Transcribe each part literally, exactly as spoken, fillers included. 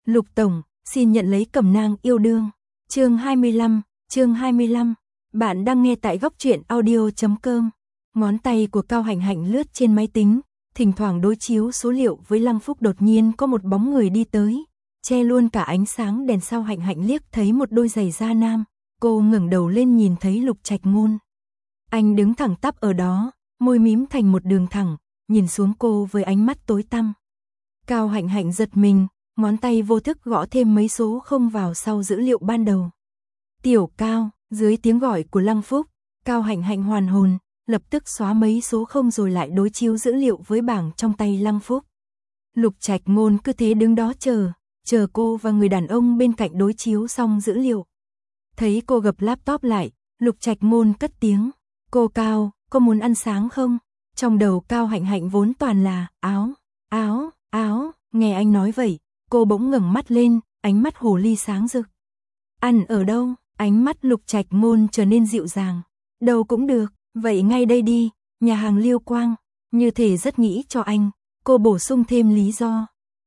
Lục tổng, xin nhận lấy cẩm nang yêu đương. Chương hai mươi lăm, chương hai mươi lăm. Bạn đang nghe tại góc truyện audio chấm com. Ngón tay của Cao Hạnh Hạnh lướt trên máy tính, thỉnh thoảng đối chiếu số liệu với Lăng Phúc. Đột nhiên có một bóng người đi tới, che luôn cả ánh sáng đèn sau. Hạnh Hạnh liếc thấy một đôi giày da nam, cô ngẩng đầu lên nhìn thấy Lục Trạch Ngôn. Anh đứng thẳng tắp ở đó, môi mím thành một đường thẳng, nhìn xuống cô với ánh mắt tối tăm. Cao Hạnh Hạnh giật mình, ngón tay vô thức gõ thêm mấy số không vào sau dữ liệu ban đầu. Tiểu Cao, dưới tiếng gọi của Lăng Phúc, Cao Hạnh Hạnh hoàn hồn, lập tức xóa mấy số không rồi lại đối chiếu dữ liệu với bảng trong tay Lăng Phúc. Lục Trạch Ngôn cứ thế đứng đó chờ, chờ cô và người đàn ông bên cạnh đối chiếu xong dữ liệu. Thấy cô gập laptop lại, Lục Trạch Ngôn cất tiếng, cô Cao, có muốn ăn sáng không? Trong đầu Cao Hạnh Hạnh vốn toàn là áo, áo, áo, nghe anh nói vậy, cô bỗng ngẩng mắt lên, ánh mắt hồ ly sáng rực. Ăn ở đâu? Ánh mắt Lục Trạch Ngôn trở nên dịu dàng. Đâu cũng được, vậy ngay đây đi, nhà hàng Liêu Quang, như thể rất nghĩ cho anh, cô bổ sung thêm lý do.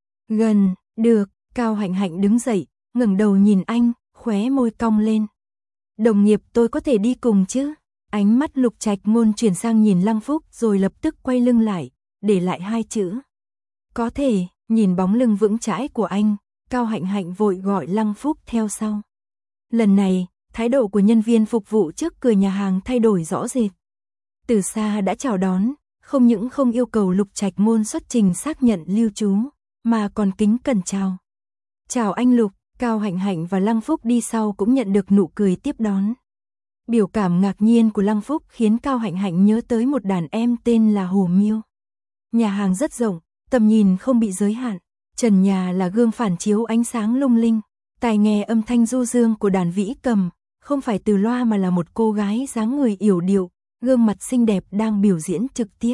Gần, được, Cao Hạnh Hạnh đứng dậy, ngẩng đầu nhìn anh, khóe môi cong lên. Đồng nghiệp tôi có thể đi cùng chứ? Ánh mắt Lục Trạch Ngôn chuyển sang nhìn Lăng Phúc rồi lập tức quay lưng lại, để lại hai chữ. Có thể, nhìn bóng lưng vững chãi của anh, Cao Hạnh Hạnh vội gọi Lăng Phúc theo sau. Lần này, thái độ của nhân viên phục vụ trước cửa nhà hàng thay đổi rõ rệt. Từ xa đã chào đón, không những không yêu cầu Lục Trạch Ngôn xuất trình xác nhận lưu trú, mà còn kính cẩn chào. Chào anh Lục, Cao Hạnh Hạnh và Lăng Phúc đi sau cũng nhận được nụ cười tiếp đón. Biểu cảm ngạc nhiên của Lăng Phúc khiến Cao Hạnh Hạnh nhớ tới một đàn em tên là Hồ Miêu. Nhà hàng rất rộng, tầm nhìn không bị giới hạn, trần nhà là gương phản chiếu ánh sáng lung linh, tai nghe âm thanh du dương của đàn vĩ cầm, không phải từ loa mà là một cô gái dáng người yểu điệu, gương mặt xinh đẹp đang biểu diễn trực tiếp.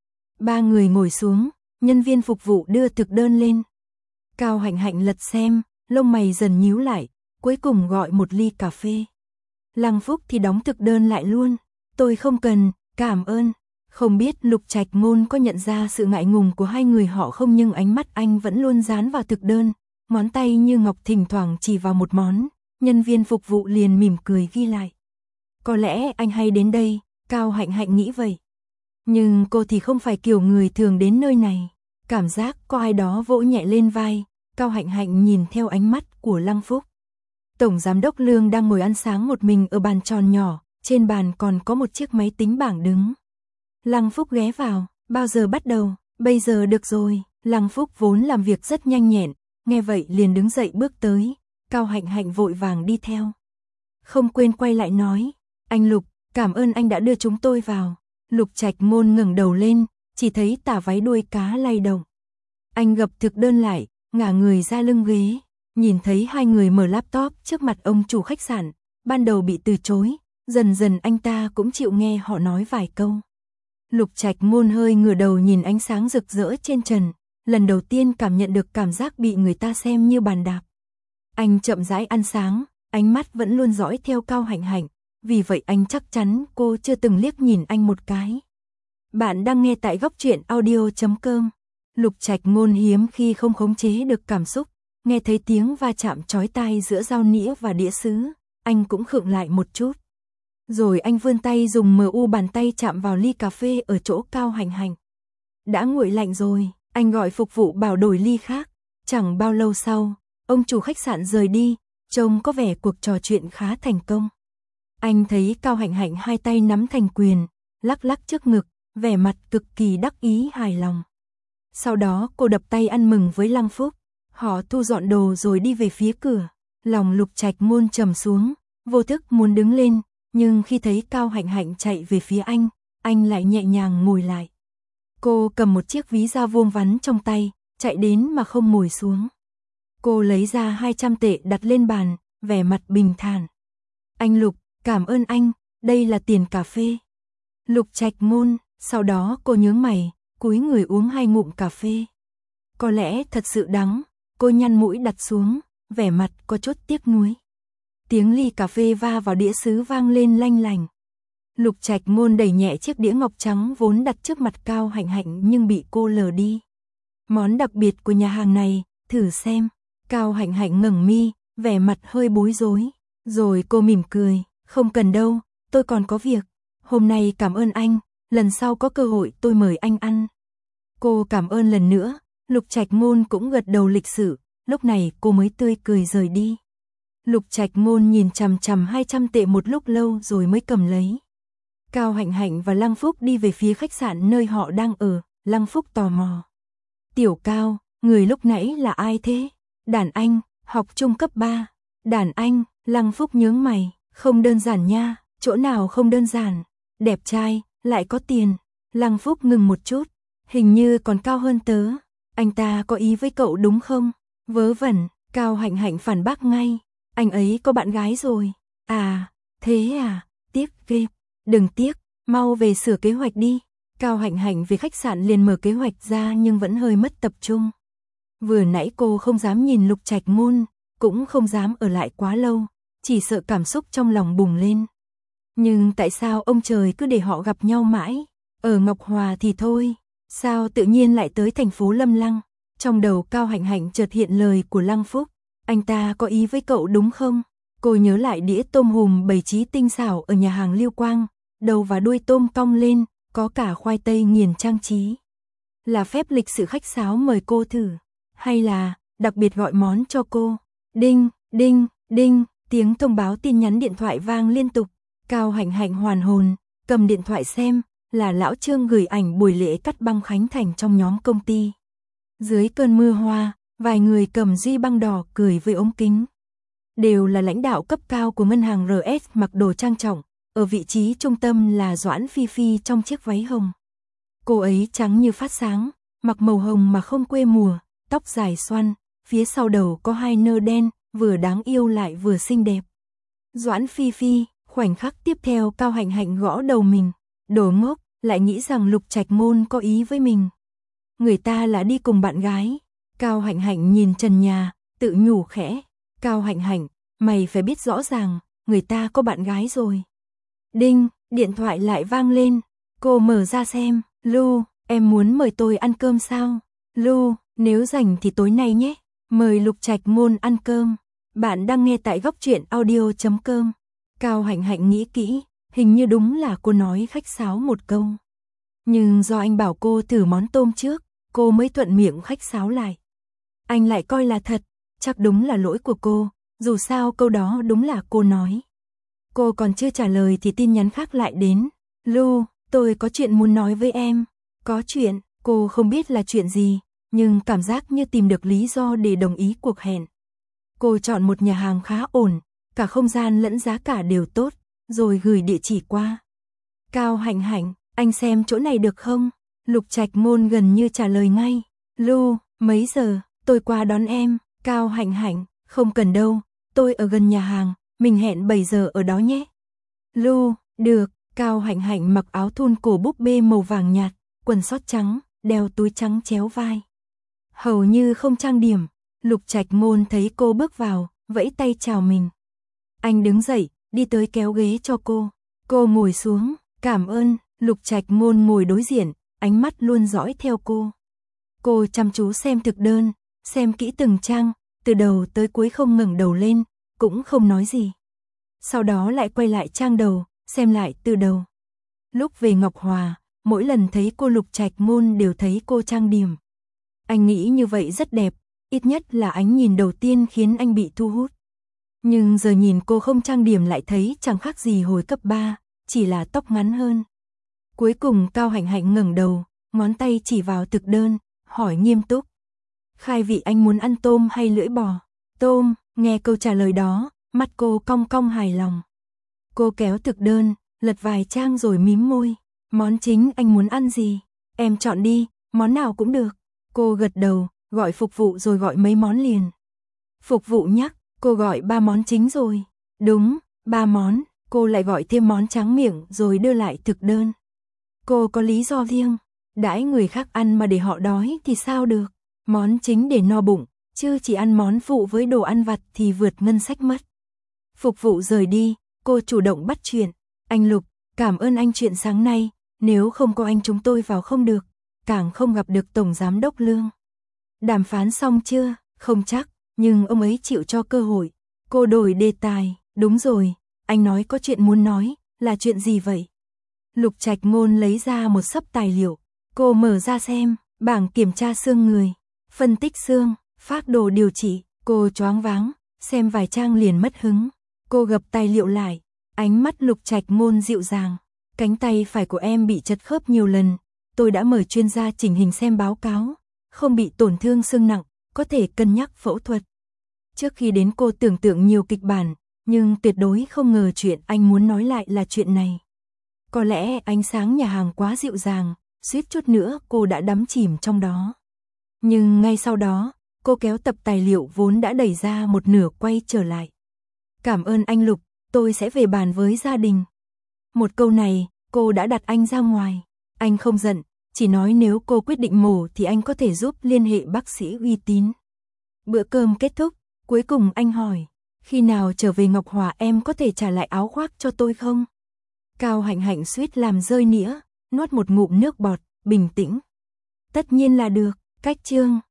Ba người ngồi xuống, nhân viên phục vụ đưa thực đơn lên. Cao Hạnh Hạnh lật xem, lông mày dần nhíu lại, cuối cùng gọi một ly cà phê. Lăng Phúc thì đóng thực đơn lại luôn. Tôi không cần, cảm ơn. Không biết Lục Trạch Ngôn có nhận ra sự ngại ngùng của hai người họ không, nhưng ánh mắt anh vẫn luôn dán vào thực đơn, ngón tay như ngọc thỉnh thoảng chỉ vào một món, nhân viên phục vụ liền mỉm cười ghi lại. Có lẽ anh hay đến đây, Cao Hạnh Hạnh nghĩ vậy. Nhưng cô thì không phải kiểu người thường đến nơi này. Cảm giác có ai đó vỗ nhẹ lên vai, Cao Hạnh Hạnh nhìn theo ánh mắt của Lăng Phúc. Tổng giám đốc Lương đang ngồi ăn sáng một mình ở bàn tròn nhỏ, trên bàn còn có một chiếc máy tính bảng đứng. Lăng Phúc ghé vào, bao giờ bắt đầu? Bây giờ được rồi. Lăng Phúc vốn làm việc rất nhanh nhẹn, nghe vậy liền đứng dậy bước tới, Cao Hạnh Hạnh vội vàng đi theo. Không quên quay lại nói, anh Lục, cảm ơn anh đã đưa chúng tôi vào. Lục Trạch Ngôn ngẩng đầu lên, chỉ thấy tả váy đuôi cá lay động. Anh gập thực đơn lại, ngả người ra lưng ghế, nhìn thấy hai người mở laptop trước mặt ông chủ khách sạn, ban đầu bị từ chối, dần dần anh ta cũng chịu nghe họ nói vài câu. Lục Trạch Ngôn hơi ngửa đầu nhìn ánh sáng rực rỡ trên trần, lần đầu tiên cảm nhận được cảm giác bị người ta xem như bàn đạp. Anh chậm rãi ăn sáng, ánh mắt vẫn luôn dõi theo Cao Hạnh Hạnh, vì vậy anh chắc chắn cô chưa từng liếc nhìn anh một cái. Bạn đang nghe tại góc truyện audio chấm com. Lục Trạch Ngôn hiếm khi không khống chế được cảm xúc, nghe thấy tiếng va chạm chói tai giữa dao nĩa và đĩa sứ, anh cũng khựng lại một chút. Rồi anh vươn tay dùng mờ u bàn tay chạm vào ly cà phê ở chỗ Cao Hạnh Hạnh. Đã nguội lạnh rồi, anh gọi phục vụ bảo đổi ly khác. Chẳng bao lâu sau, ông chủ khách sạn rời đi, trông có vẻ cuộc trò chuyện khá thành công. Anh thấy Cao Hạnh Hạnh hai tay nắm thành quyền, lắc lắc trước ngực, vẻ mặt cực kỳ đắc ý hài lòng. Sau đó cô đập tay ăn mừng với Lăng Phúc, họ thu dọn đồ rồi đi về phía cửa. Lòng Lục Trạch Ngôn trầm xuống, vô thức muốn đứng lên, nhưng khi thấy Cao Hạnh Hạnh chạy về phía anh, anh lại nhẹ nhàng ngồi lại. Cô cầm một chiếc ví da vuông vắn trong tay, chạy đến mà không ngồi xuống. Cô lấy ra hai trăm tệ đặt lên bàn, vẻ mặt bình thản. Anh Lục, cảm ơn anh, đây là tiền cà phê. Lục Trạch Ngôn, sau đó cô nhướng mày, cúi người uống hai ngụm cà phê. Có lẽ thật sự đắng, cô nhăn mũi đặt xuống, vẻ mặt có chút tiếc nuối. Tiếng ly cà phê va vào đĩa sứ vang lên lanh lành. Lục Trạch Ngôn đẩy nhẹ chiếc đĩa ngọc trắng vốn đặt trước mặt Cao Hạnh Hạnh nhưng bị cô lờ đi. Món đặc biệt của nhà hàng này, thử xem. Cao Hạnh Hạnh ngẩng mi, vẻ mặt hơi bối rối. Rồi cô mỉm cười, không cần đâu, tôi còn có việc. Hôm nay cảm ơn anh, lần sau có cơ hội tôi mời anh ăn. Cô cảm ơn lần nữa, Lục Trạch Ngôn cũng gật đầu lịch sự, lúc này cô mới tươi cười rời đi. Lục Trạch Ngôn nhìn chằm chằm hai trăm tệ một lúc lâu rồi mới cầm lấy. Cao Hạnh Hạnh và Lăng Phúc đi về phía khách sạn nơi họ đang ở, Lăng Phúc tò mò. Tiểu Cao, người lúc nãy là ai thế? Đàn anh, học trung cấp ba. Đàn anh, Lăng Phúc nhướng mày, không đơn giản nha, chỗ nào không đơn giản. Đẹp trai, lại có tiền. Lăng Phúc ngừng một chút, hình như còn cao hơn tớ. Anh ta có ý với cậu đúng không? Vớ vẩn, Cao Hạnh Hạnh phản bác ngay. Anh ấy có bạn gái rồi. À, thế à, tiếc ghê. Đừng tiếc, mau về sửa kế hoạch đi. Cao Hạnh Hạnh về khách sạn liền mở kế hoạch ra nhưng vẫn hơi mất tập trung. Vừa nãy cô không dám nhìn Lục Trạch Ngôn, cũng không dám ở lại quá lâu, chỉ sợ cảm xúc trong lòng bùng lên. Nhưng tại sao ông trời cứ để họ gặp nhau mãi? Ở Ngọc Hòa thì thôi, sao tự nhiên lại tới thành phố Lâm Lăng? Trong đầu Cao Hạnh Hạnh chợt hiện lời của Lăng Phúc, anh ta có ý với cậu đúng không? Cô nhớ lại đĩa tôm hùm bày trí tinh xảo ở nhà hàng Liêu Quang, đầu và đuôi tôm cong lên, có cả khoai tây nghiền trang trí. Là phép lịch sự khách sáo mời cô thử, hay là đặc biệt gọi món cho cô? Đinh, đinh, đinh, tiếng thông báo tin nhắn điện thoại vang liên tục. Cao Hạnh Hạnh hoàn hồn, cầm điện thoại xem, là lão Trương gửi ảnh buổi lễ cắt băng khánh thành trong nhóm công ty. Dưới cơn mưa hoa, vài người cầm duy băng đỏ cười với ống kính. Đều là lãnh đạo cấp cao của ngân hàng rờ ét mặc đồ trang trọng, ở vị trí trung tâm là Doãn Phi Phi trong chiếc váy hồng. Cô ấy trắng như phát sáng, mặc màu hồng mà không quê mùa, tóc dài xoăn, phía sau đầu có hai nơ đen, vừa đáng yêu lại vừa xinh đẹp. Doãn Phi Phi, khoảnh khắc tiếp theo Cao Hạnh Hạnh gõ đầu mình, đồ ngốc, lại nghĩ rằng Lục Trạch Ngôn có ý với mình. Người ta là đi cùng bạn gái. Cao Hạnh Hạnh nhìn trần nhà, tự nhủ khẽ. Cao Hạnh Hạnh, mày phải biết rõ ràng, người ta có bạn gái rồi. Đinh, điện thoại lại vang lên. Cô mở ra xem. Lu, em muốn mời tôi ăn cơm sao? Lu, nếu rảnh thì tối nay nhé. Mời Lục Trạch Ngôn ăn cơm. Bạn đang nghe tại góc truyện audio chấm com. Cao Hạnh Hạnh nghĩ kỹ, hình như đúng là cô nói khách sáo một câu. Nhưng do anh bảo cô thử món tôm trước, cô mới thuận miệng khách sáo lại. Anh lại coi là thật, chắc đúng là lỗi của cô, dù sao câu đó đúng là cô nói. Cô còn chưa trả lời thì tin nhắn khác lại đến. Lu, tôi có chuyện muốn nói với em. Có chuyện, cô không biết là chuyện gì, nhưng cảm giác như tìm được lý do để đồng ý cuộc hẹn. Cô chọn một nhà hàng khá ổn, cả không gian lẫn giá cả đều tốt, rồi gửi địa chỉ qua. Cao Hạnh Hạnh, anh xem chỗ này được không? Lục Trạch Ngôn gần như trả lời ngay. Lu, mấy giờ, tôi qua đón em. Cao Hạnh Hạnh, không cần đâu, tôi ở gần nhà hàng, mình hẹn bảy giờ ở đó nhé. Lu, được. Cao Hạnh Hạnh mặc áo thun cổ búp bê màu vàng nhạt, quần sót trắng, đeo túi trắng chéo vai. Hầu như không trang điểm, Lục Trạch Ngôn thấy cô bước vào, vẫy tay chào mình. Anh đứng dậy, đi tới kéo ghế cho cô. Cô ngồi xuống, cảm ơn. Lục Trạch Ngôn ngồi đối diện, ánh mắt luôn dõi theo cô. Cô chăm chú xem thực đơn, xem kỹ từng trang, từ đầu tới cuối không ngẩng đầu lên, cũng không nói gì. Sau đó lại quay lại trang đầu, xem lại từ đầu. Lúc về Ngọc Hòa, mỗi lần thấy cô Lục Trạch Ngôn đều thấy cô trang điểm. Anh nghĩ như vậy rất đẹp, ít nhất là ánh nhìn đầu tiên khiến anh bị thu hút. Nhưng giờ nhìn cô không trang điểm lại thấy chẳng khác gì hồi cấp ba, chỉ là tóc ngắn hơn. Cuối cùng Cao Hạnh Hạnh ngẩng đầu, ngón tay chỉ vào thực đơn, hỏi nghiêm túc. Khai vị anh muốn ăn tôm hay lưỡi bò? Tôm, nghe câu trả lời đó, mắt cô cong cong hài lòng. Cô kéo thực đơn, lật vài trang rồi mím môi. Món chính anh muốn ăn gì? Em chọn đi, món nào cũng được. Cô gật đầu, gọi phục vụ rồi gọi mấy món liền. Phục vụ nhắc, cô gọi ba món chính rồi. Đúng, ba món, cô lại gọi thêm món tráng miệng rồi đưa lại thực đơn. Cô có lý do riêng, đãi người khác ăn mà để họ đói thì sao được. Món chính để no bụng, chứ chỉ ăn món phụ với đồ ăn vặt thì vượt ngân sách mất. Phục vụ rời đi, cô chủ động bắt chuyện. Anh Lục, cảm ơn anh chuyện sáng nay, nếu không có anh chúng tôi vào không được, càng không gặp được Tổng Giám đốc Lương. Đàm phán xong chưa? Không chắc, Nhưng ông ấy chịu cho cơ hội. Cô đổi đề tài, đúng rồi, anh nói có chuyện muốn nói, là chuyện gì vậy? Lục Trạch Ngôn lấy ra một xấp tài liệu, cô mở ra xem, bảng kiểm tra xương người, phân tích xương, phác đồ điều trị, cô choáng váng, xem vài trang liền mất hứng. Cô gập tài liệu lại, ánh mắt Lục Trạch Ngôn dịu dàng, cánh tay phải của em bị chật khớp nhiều lần, tôi đã mời chuyên gia chỉnh hình xem báo cáo, không bị tổn thương xương nặng, có thể cân nhắc phẫu thuật. Trước khi đến cô tưởng tượng nhiều kịch bản, nhưng tuyệt đối không ngờ chuyện anh muốn nói lại là chuyện này. Có lẽ ánh sáng nhà hàng quá dịu dàng, suýt chút nữa cô đã đắm chìm trong đó. Nhưng ngay sau đó, cô kéo tập tài liệu vốn đã đẩy ra một nửa quay trở lại. Cảm ơn anh Lục, tôi sẽ về bàn với gia đình. Một câu này, cô đã đặt anh ra ngoài. Anh không giận, chỉ nói nếu cô quyết định mổ thì anh có thể giúp liên hệ bác sĩ uy tín. Bữa cơm kết thúc, cuối cùng anh hỏi, khi nào trở về Ngọc Hòa em có thể trả lại áo khoác cho tôi không? Cao Hạnh Hạnh suýt làm rơi nĩa, nuốt một ngụm nước bọt, bình tĩnh. Tất nhiên là được, cách chương.